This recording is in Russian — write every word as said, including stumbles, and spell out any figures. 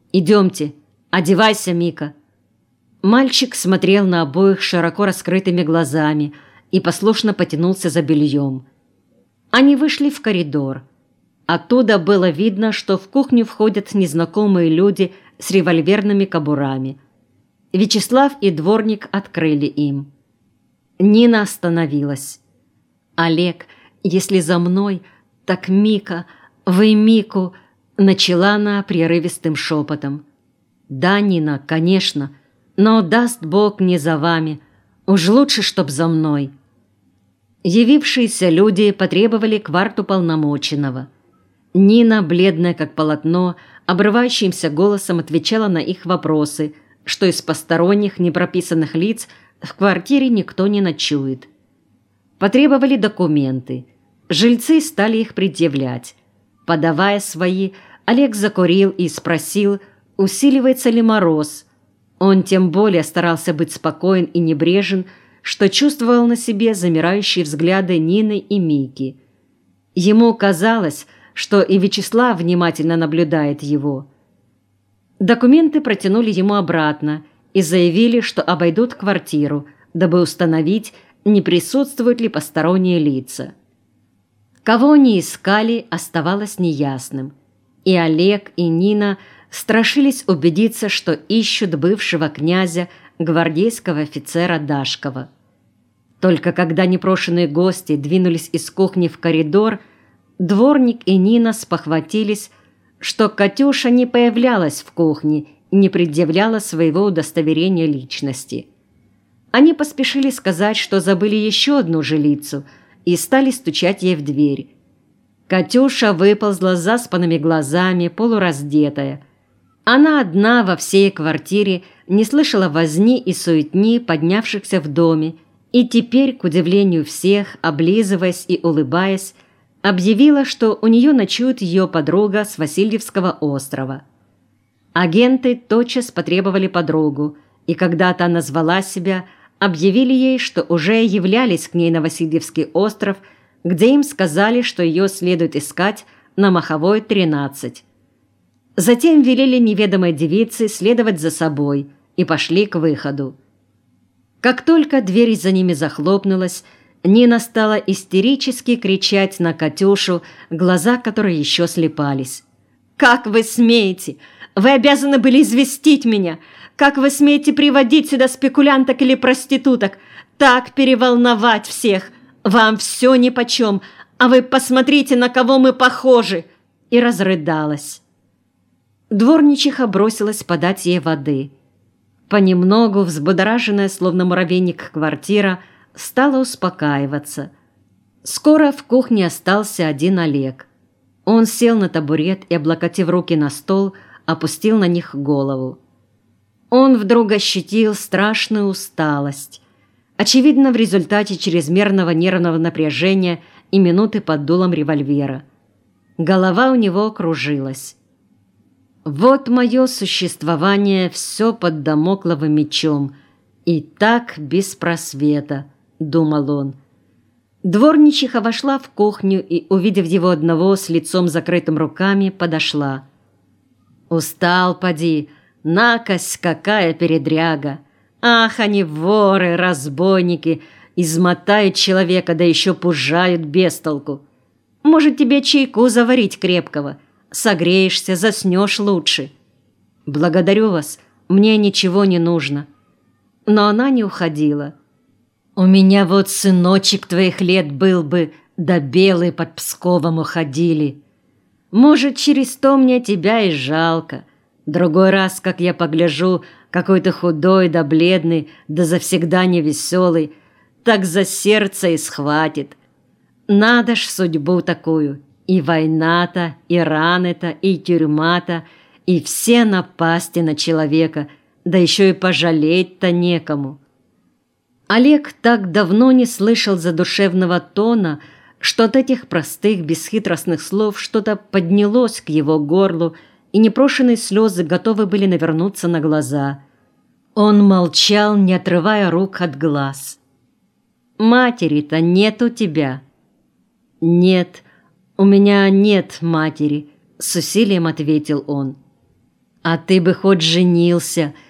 «Идемте, одевайся, Мика». Мальчик смотрел на обоих широко раскрытыми глазами и послушно потянулся за бельем. Они вышли в коридор. Оттуда было видно, что в кухню входят незнакомые люди с револьверными кобурами. Вячеслав и дворник открыли им. Нина остановилась. «Олег, если за мной, так Мика, вы Мику», начала она прерывистым шепотом. «Да, Нина, конечно, но даст Бог не за вами, уж лучше, чтоб за мной». Явившиеся люди потребовали кварту полномоченного. Нина, бледная как полотно, обрывающимся голосом отвечала на их вопросы, что из посторонних непрописанных лиц в квартире никто не ночует. Потребовали документы. Жильцы стали их предъявлять. Подавая свои, Олег закурил и спросил, усиливается ли мороз. Он тем более старался быть спокоен и небрежен, что чувствовал на себе замирающие взгляды Нины и Мики. Ему казалось, что и Вячеслав внимательно наблюдает его. Документы протянули ему обратно и заявили, что обойдут квартиру, дабы установить, не присутствуют ли посторонние лица. Кого они искали, оставалось неясным. И Олег, и Нина страшились убедиться, что ищут бывшего князя, гвардейского офицера Дашкова. Только когда непрошенные гости двинулись из кухни в коридор, дворник и Нина спохватились, что Катюша не появлялась в кухне и не предъявляла своего удостоверения личности. Они поспешили сказать, что забыли еще одну жилицу, и стали стучать ей в дверь. Катюша выползла с заспанными глазами, полураздетая. Она одна во всей квартире не слышала возни и суетни, поднявшихся в доме, и теперь, к удивлению всех, облизываясь и улыбаясь, объявила, что у нее ночует ее подруга с Васильевского острова. Агенты тотчас потребовали подругу, и когда та назвала себя, объявили ей, что уже являлись к ней на Васильевский остров, где им сказали, что ее следует искать на Маховой, тринадцать. Затем велели неведомой девице следовать за собой и пошли к выходу. Как только дверь за ними захлопнулась, Нина стала истерически кричать на Катюшу, глаза которой еще слепались. «Как вы смеете? Вы обязаны были известить меня! Как вы смеете приводить сюда спекулянток или проституток? Так переволновать всех! Вам все нипочем, а вы посмотрите, на кого мы похожи!» И разрыдалась. Дворничиха бросилась подать ей воды. Понемногу, взбудораженная, словно муравейник, квартира стала успокаиваться. Скоро в кухне остался один Олег. Он сел на табурет и, облокотив руки на стол, опустил на них голову. Он вдруг ощутил страшную усталость, очевидно, в результате чрезмерного нервного напряжения и минуты под дулом револьвера. Голова у него кружилась. «Вот мое существование все под дамокловым мечом, и так без просвета», — думал он. Дворничиха вошла в кухню и, увидев его одного с лицом закрытым руками, подошла. «Устал, поди, накось какая передряга! Ах, они воры, разбойники, измотают человека, да еще пужают без толку. Может, тебе чайку заварить крепкого? Согреешься, заснешь лучше». «Благодарю вас, мне ничего не нужно». Но она не уходила. «У меня вот сыночек твоих лет был бы, да белый под Псковом уходили. Может, через то мне тебя и жалко. Другой раз, как я погляжу, какой ты худой да бледный, да завсегда невеселый, так за сердце и схватит. Надо ж судьбу такую, и война-то, и раны-то, и тюрьма-то, и все напасти на человека, да еще и пожалеть-то некому». Олег так давно не слышал задушевного тона, что от этих простых, бесхитростных слов что-то поднялось к его горлу, и непрошенные слезы готовы были навернуться на глаза. Он молчал, не отрывая рук от глаз. «Матери-то нет у тебя?» «Нет, у меня нет матери», — с усилием ответил он. «А ты бы хоть женился!»